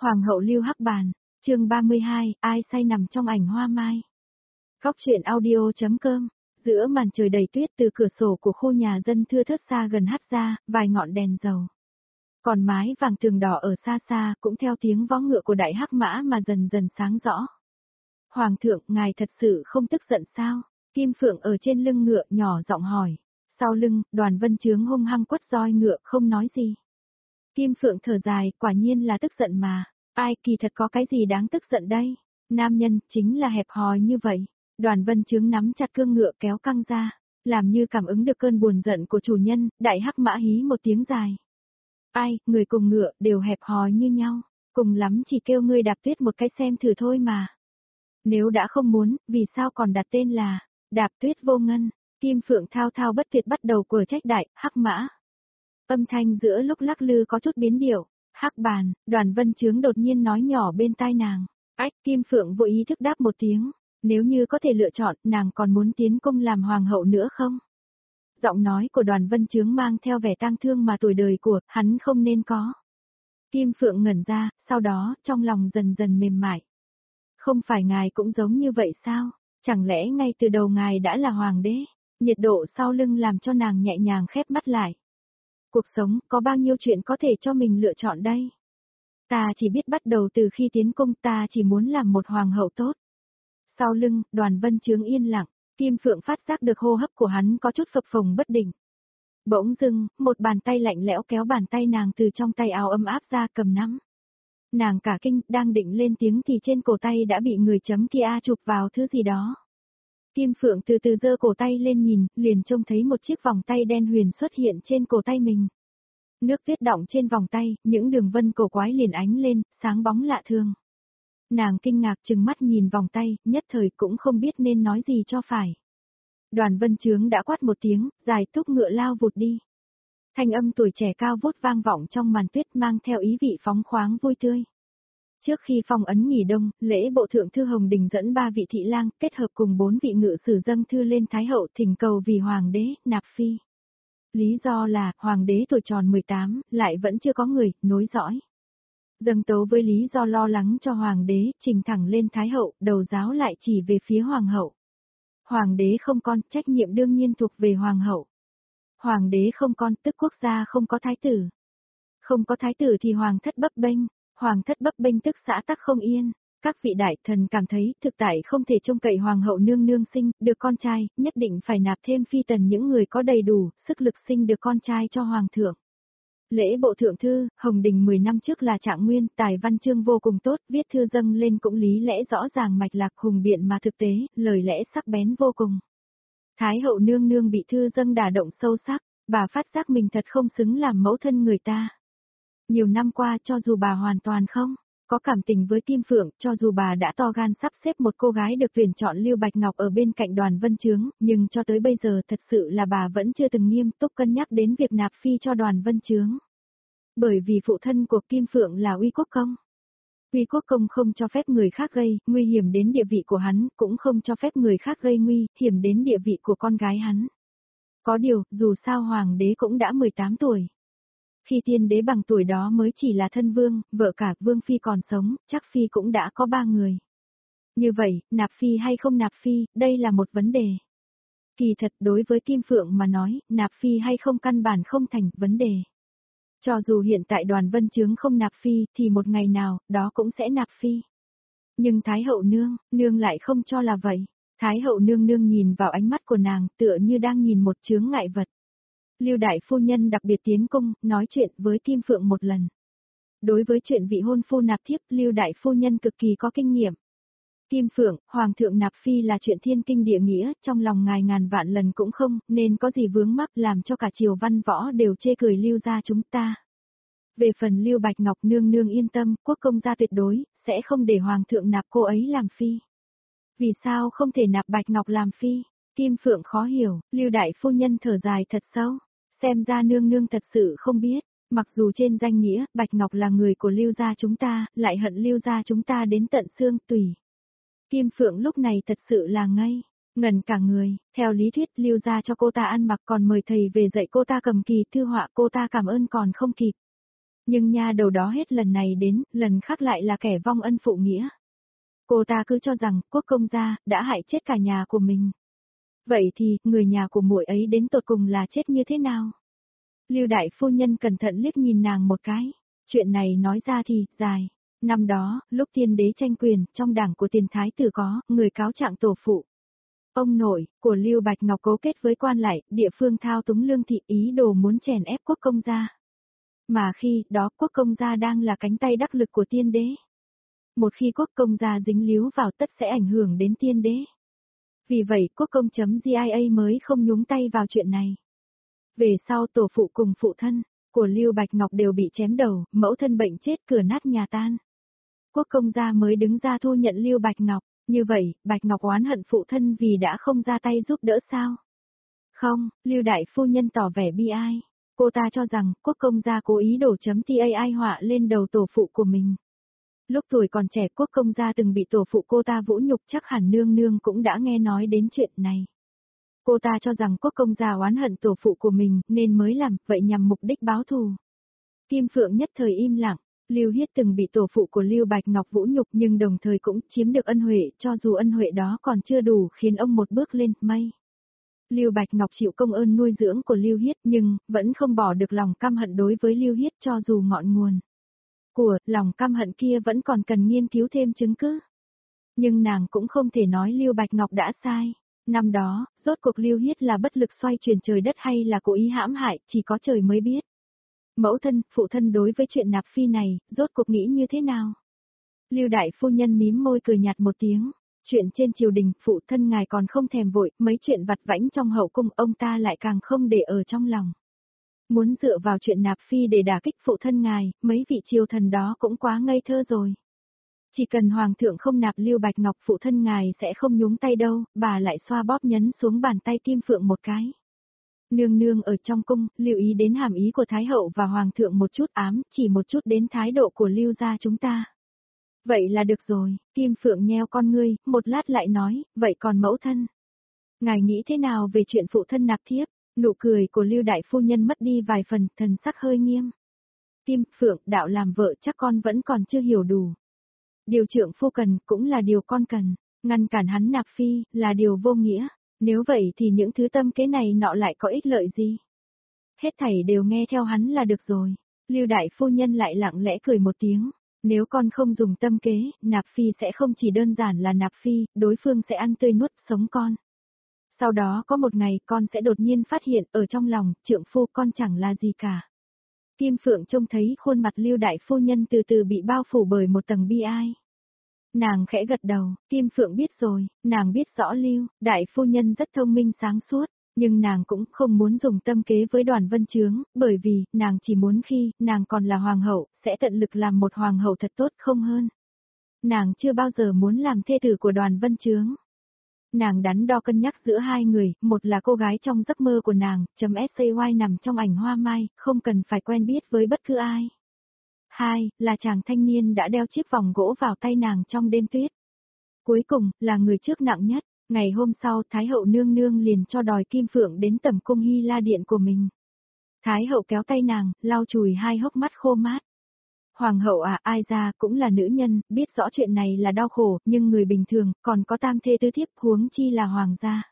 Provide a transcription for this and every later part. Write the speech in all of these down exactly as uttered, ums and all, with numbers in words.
Hoàng hậu Lưu Hắc Bàn, chương ba mươi hai, ai say nằm trong ảnh hoa mai. Góc truyện audio.com, giữa màn trời đầy tuyết từ cửa sổ của khu nhà dân thưa thớt xa gần hắt ra, vài ngọn đèn dầu. Còn mái vàng tường đỏ ở xa xa cũng theo tiếng vó ngựa của đại hắc mã mà dần dần sáng rõ. Hoàng thượng, ngài thật sự không tức giận sao? Kim Phượng ở trên lưng ngựa nhỏ giọng hỏi. Sau lưng, Đoàn Vân Chướng hung hăng quất roi ngựa không nói gì. Kim Phượng thở dài, quả nhiên là tức giận mà. Ai kỳ thật có cái gì đáng tức giận đây? Nam nhân, chính là hẹp hòi như vậy. Đoàn Vân Chướng nắm chặt cương ngựa kéo căng ra. Làm như cảm ứng được cơn buồn giận của chủ nhân, đại hắc mã hí một tiếng dài. Ai, người cùng ngựa, đều hẹp hòi như nhau. Cùng lắm chỉ kêu ngươi đạp tuyết một cái xem thử thôi mà. Nếu đã không muốn, vì sao còn đặt tên là Đạp Tuyết Vô Ngân? Kim Phượng thao thao bất tuyệt bắt đầu quở trách đại hắc mã. Âm thanh giữa lúc lắc lư có chút biến điệu. Hắc Bàn, Đoàn Vân Chướng đột nhiên nói nhỏ bên tai nàng. Ách, Kim Phượng vô ý thức đáp một tiếng. Nếu như có thể lựa chọn, nàng còn muốn tiến cung làm hoàng hậu nữa không? Giọng nói của Đoàn Vân Chướng mang theo vẻ tang thương mà tuổi đời của hắn không nên có. Kim Phượng ngẩn ra, sau đó trong lòng dần dần mềm mại. Không phải ngài cũng giống như vậy sao? Chẳng lẽ ngay từ đầu ngài đã là hoàng đế? Nhiệt độ sau lưng làm cho nàng nhẹ nhàng khép mắt lại. Cuộc sống có bao nhiêu chuyện có thể cho mình lựa chọn đây? Ta chỉ biết bắt đầu từ khi tiến cung, ta chỉ muốn làm một hoàng hậu tốt. Sau lưng, Đoàn Vân Chướng yên lặng, Kim Phượng phát giác được hô hấp của hắn có chút phập phồng bất định. Bỗng dưng, một bàn tay lạnh lẽo kéo bàn tay nàng từ trong tay áo ấm áp ra cầm nắm. Nàng cả kinh, đang định lên tiếng thì trên cổ tay đã bị người chấm kia chụp vào thứ gì đó. Kim Phượng từ từ giơ cổ tay lên nhìn, liền trông thấy một chiếc vòng tay đen huyền xuất hiện trên cổ tay mình. Nước tuyết đọng trên vòng tay, những đường vân cổ quái liền ánh lên, sáng bóng lạ thường. Nàng kinh ngạc trừng mắt nhìn vòng tay, nhất thời cũng không biết nên nói gì cho phải. Đoàn Vân Chướng đã quát một tiếng, dài thúc ngựa lao vụt đi. Thanh âm tuổi trẻ cao vút vang vọng trong màn tuyết mang theo ý vị phóng khoáng vui tươi. Trước khi phong ấn nghỉ đông, lễ bộ thượng thư Hồng Đình dẫn ba vị thị lang kết hợp cùng bốn vị ngự sử dâng thư lên Thái hậu thỉnh cầu vì hoàng đế, nạp phi. Lý do là, hoàng đế tuổi tròn mười tám, lại vẫn chưa có người, nối dõi. Dâng tấu với lý do lo lắng cho hoàng đế, trình thẳng lên Thái hậu, đầu giáo lại chỉ về phía hoàng hậu. Hoàng đế không con, trách nhiệm đương nhiên thuộc về hoàng hậu. Hoàng đế không con, tức quốc gia không có thái tử. Không có thái tử thì hoàng thất bấp bênh, hoàng thất bấp bênh tức xã tắc không yên. Các vị đại thần cảm thấy thực tại không thể trông cậy hoàng hậu nương nương sinh được con trai, nhất định phải nạp thêm phi tần những người có đầy đủ sức lực sinh được con trai cho hoàng thượng. Lễ bộ thượng thư, Hồng Đình mười năm trước là trạng nguyên, tài văn chương vô cùng tốt, viết thư dâng lên cũng lý lẽ rõ ràng mạch lạc hùng biện mà thực tế, lời lẽ sắc bén vô cùng. Thái hậu nương nương bị thư dâng đả động sâu sắc, bà phát giác mình thật không xứng làm mẫu thân người ta. Nhiều năm qua cho dù bà hoàn toàn không có cảm tình với Kim Phượng, cho dù bà đã to gan sắp xếp một cô gái được tuyển chọn Lưu Bạch Ngọc ở bên cạnh Đoàn Vân Chướng, nhưng cho tới bây giờ thật sự là bà vẫn chưa từng nghiêm túc cân nhắc đến việc nạp phi cho Đoàn Vân Chướng. Bởi vì phụ thân của Kim Phượng là Uy Quốc Công. Uy Quốc Công không cho phép người khác gây nguy hiểm đến địa vị của hắn, cũng không cho phép người khác gây nguy hiểm đến địa vị của con gái hắn. Có điều, dù sao hoàng đế cũng đã mười tám tuổi. Khi tiên đế bằng tuổi đó mới chỉ là thân vương, vợ cả vương phi còn sống, chắc phi cũng đã có ba người. Như vậy, nạp phi hay không nạp phi, đây là một vấn đề. Kỳ thật đối với Kim Phượng mà nói, nạp phi hay không căn bản không thành vấn đề. Cho dù hiện tại Đoàn Vân Chướng không nạp phi, thì một ngày nào, đó cũng sẽ nạp phi. Nhưng Thái hậu nương, nương lại không cho là vậy. Thái hậu nương nương nhìn vào ánh mắt của nàng, tựa như đang nhìn một chướng ngại vật. Lưu đại phu nhân đặc biệt tiến cung, nói chuyện với Kim Phượng một lần. Đối với chuyện vị hôn phu nạp thiếp, Lưu đại phu nhân cực kỳ có kinh nghiệm. Kim Phượng, hoàng thượng nạp phi là chuyện thiên kinh địa nghĩa, trong lòng ngài ngàn vạn lần cũng không, nên có gì vướng mắc làm cho cả triều văn võ đều chê cười Lưu gia chúng ta. Về phần Lưu Bạch Ngọc nương nương yên tâm, quốc công gia tuyệt đối sẽ không để hoàng thượng nạp cô ấy làm phi. Vì sao không thể nạp Bạch Ngọc làm phi? Kim Phượng khó hiểu, Lưu đại phu nhân thở dài thật sâu. Xem ra nương nương thật sự không biết, mặc dù trên danh nghĩa, Bạch Ngọc là người của Lưu gia chúng ta, lại hận Lưu gia chúng ta đến tận xương tủy. Kim Phượng lúc này thật sự là ngây, ngẩn cả người, theo lý thuyết Lưu gia cho cô ta ăn mặc còn mời thầy về dạy cô ta cầm kỳ thư họa, cô ta cảm ơn còn không kịp. Nhưng nha đầu đó hết lần này đến, lần khác lại là kẻ vong ân phụ nghĩa. Cô ta cứ cho rằng quốc công gia đã hại chết cả nhà của mình. Vậy thì, người nhà của muội ấy đến tột cùng là chết như thế nào? Lưu đại phu nhân cẩn thận liếc nhìn nàng một cái. Chuyện này nói ra thì, dài. Năm đó, lúc tiên đế tranh quyền, trong đảng của tiền thái tử có, người cáo trạng tổ phụ. Ông nội, của Lưu Bạch Ngọc cấu kết với quan lại, địa phương thao túng lương thị ý đồ muốn chèn ép quốc công gia. Mà khi đó quốc công gia đang là cánh tay đắc lực của tiên đế. Một khi quốc công gia dính líu vào tất sẽ ảnh hưởng đến tiên đế. Vì vậy quốc công.gia mới không nhúng tay vào chuyện này. Về sau tổ phụ cùng phụ thân của Lưu Bạch Ngọc đều bị chém đầu, mẫu thân bệnh chết cửa nát nhà tan. Quốc công gia mới đứng ra thu nhận Lưu Bạch Ngọc, như vậy, Bạch Ngọc oán hận phụ thân vì đã không ra tay giúp đỡ sao? Không, Lưu đại phu nhân tỏ vẻ bi ai. Cô ta cho rằng quốc công gia cố ý đổ chấm tai họa lên đầu tổ phụ của mình. Lúc tuổi còn trẻ quốc công gia từng bị tổ phụ cô ta vũ nhục, chắc hẳn nương nương cũng đã nghe nói đến chuyện này. Cô ta cho rằng quốc công gia oán hận tổ phụ của mình nên mới làm vậy nhằm mục đích báo thù. Kim Phượng nhất thời im lặng. Lưu Hiết từng bị tổ phụ của Lưu Bạch Ngọc vũ nhục nhưng đồng thời cũng chiếm được ân huệ, cho dù ân huệ đó còn chưa đủ khiến ông một bước lên mây. Lưu Bạch Ngọc chịu công ơn nuôi dưỡng của Lưu Hiết nhưng vẫn không bỏ được lòng căm hận đối với Lưu Hiết, cho dù ngọn nguồn của lòng căm hận kia vẫn còn cần nghiên cứu thêm chứng cứ. Nhưng nàng cũng không thể nói Lưu Bạch Ngọc đã sai. Năm đó, rốt cuộc Lưu Hiết là bất lực xoay chuyển trời đất hay là cố ý hãm hại, chỉ có trời mới biết. Mẫu thân, phụ thân đối với chuyện nạp phi này, rốt cuộc nghĩ như thế nào? Lưu đại phu nhân mím môi cười nhạt một tiếng. Chuyện trên triều đình, phụ thân ngài còn không thèm vội, mấy chuyện vặt vãnh trong hậu cung ông ta lại càng không để ở trong lòng. Muốn dựa vào chuyện nạp phi để đả kích phụ thân ngài, mấy vị triều thần đó cũng quá ngây thơ rồi. Chỉ cần hoàng thượng không nạp Lưu Bạch Ngọc phụ thân ngài sẽ không nhúng tay đâu, bà lại xoa bóp nhấn xuống bàn tay Kim Phượng một cái. Nương nương ở trong cung, lưu ý đến hàm ý của Thái hậu và Hoàng thượng một chút, ám chỉ một chút đến thái độ của Lưu gia chúng ta. Vậy là được rồi, Kim Phượng nheo con ngươi, một lát lại nói, vậy còn mẫu thân? Ngài nghĩ thế nào về chuyện phụ thân nạp thiếp? Nụ cười của Lưu đại phu nhân mất đi vài phần, thần sắc hơi nghiêm. Kim Phượng, đạo làm vợ chắc con vẫn còn chưa hiểu đủ. Điều trượng phu cần, cũng là điều con cần, ngăn cản hắn nạp phi, là điều vô nghĩa. Nếu vậy thì những thứ tâm kế này nọ lại có ích lợi gì? Hết thảy đều nghe theo hắn là được rồi. Lưu đại phu nhân lại lặng lẽ cười một tiếng. Nếu con không dùng tâm kế, nạp phi sẽ không chỉ đơn giản là nạp phi, đối phương sẽ ăn tươi nuốt sống con. Sau đó có một ngày con sẽ đột nhiên phát hiện ở trong lòng, trượng phu con chẳng là gì cả. Kim Phượng trông thấy khuôn mặt Lưu đại phu nhân từ từ bị bao phủ bởi một tầng bi ai. Nàng khẽ gật đầu, Kim Phượng biết rồi, nàng biết rõ Lưu, đại phu nhân rất thông minh sáng suốt, nhưng nàng cũng không muốn dùng tâm kế với Đoàn Vân Chướng, bởi vì, nàng chỉ muốn khi, nàng còn là hoàng hậu, sẽ tận lực làm một hoàng hậu thật tốt không hơn. Nàng chưa bao giờ muốn làm thê tử của Đoàn Vân Chướng. Nàng đắn đo cân nhắc giữa hai người, một là cô gái trong giấc mơ của nàng, chấm say nằm trong ảnh hoa mai, không cần phải quen biết với bất cứ ai. Hai, là chàng thanh niên đã đeo chiếc vòng gỗ vào tay nàng trong đêm tuyết. Cuối cùng, là người trước nặng nhất, ngày hôm sau Thái hậu nương nương liền cho đòi Kim Phượng đến tẩm cung Hy La Điện của mình. Thái hậu kéo tay nàng, lau chùi hai hốc mắt khô mát. Hoàng hậu à, ai ra cũng là nữ nhân, biết rõ chuyện này là đau khổ, nhưng người bình thường, còn có tam thê tứ thiếp, huống chi là hoàng gia.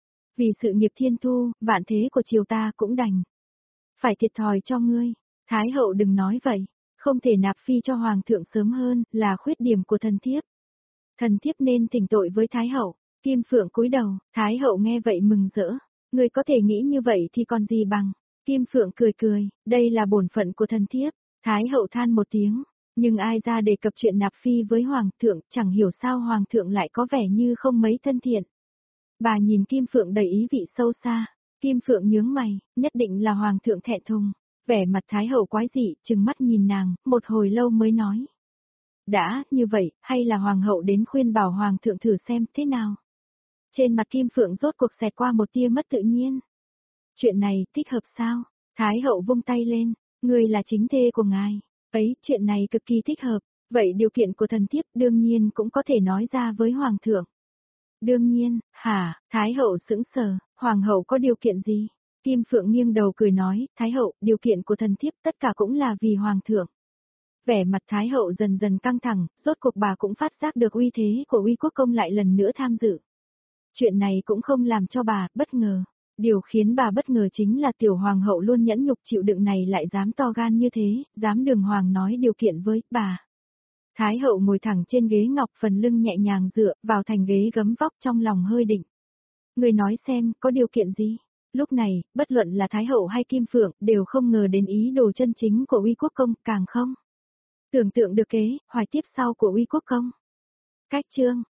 Vì sự nghiệp thiên thu, vạn thế của triều ta cũng đành phải thiệt thòi cho ngươi. Thái hậu đừng nói vậy. Không thể nạp phi cho hoàng thượng sớm hơn, là khuyết điểm của thần thiếp. Thần thiếp nên thỉnh tội với Thái hậu. Kim Phượng cúi đầu, Thái hậu nghe vậy mừng rỡ. Người có thể nghĩ như vậy thì còn gì bằng. Kim Phượng cười cười, đây là bổn phận của thần thiếp. Thái hậu than một tiếng, nhưng ai ra đề cập chuyện nạp phi với hoàng thượng, chẳng hiểu sao hoàng thượng lại có vẻ như không mấy thân thiện. Bà nhìn Kim Phượng đầy ý vị sâu xa. Kim Phượng nhướng mày, nhất định là hoàng thượng thẹn thùng. Vẻ mặt Thái hậu quái dị, trừng mắt nhìn nàng, một hồi lâu mới nói. Đã, như vậy, hay là hoàng hậu đến khuyên bảo hoàng thượng thử xem thế nào? Trên mặt Kim Phượng rốt cuộc xẹt qua một tia mất tự nhiên. Chuyện này, thích hợp sao? Thái hậu vung tay lên, người là chính thê của ngài. Ấy, chuyện này cực kỳ thích hợp, vậy điều kiện của thần thiếp đương nhiên cũng có thể nói ra với hoàng thượng. Đương nhiên, hả, Thái hậu sững sờ, hoàng hậu có điều kiện gì? Kim Phượng nghiêng đầu cười nói, Thái hậu, điều kiện của thần thiếp tất cả cũng là vì Hoàng thượng. Vẻ mặt Thái hậu dần dần căng thẳng, rốt cuộc bà cũng phát giác được uy thế của Uy Quốc công lại lần nữa tham dự. Chuyện này cũng không làm cho bà bất ngờ. Điều khiến bà bất ngờ chính là tiểu hoàng hậu luôn nhẫn nhục chịu đựng này lại dám to gan như thế, dám đường hoàng nói điều kiện với bà. Thái hậu ngồi thẳng trên ghế ngọc, phần lưng nhẹ nhàng dựa vào thành ghế gấm vóc, trong lòng hơi định. Người nói xem, có điều kiện gì? Lúc này, bất luận là Thái hậu hay Kim Phượng, đều không ngờ đến ý đồ chân chính của Uy Quốc công, càng không tưởng tượng được kế hoài tiếp sau của Uy Quốc công. Cách chương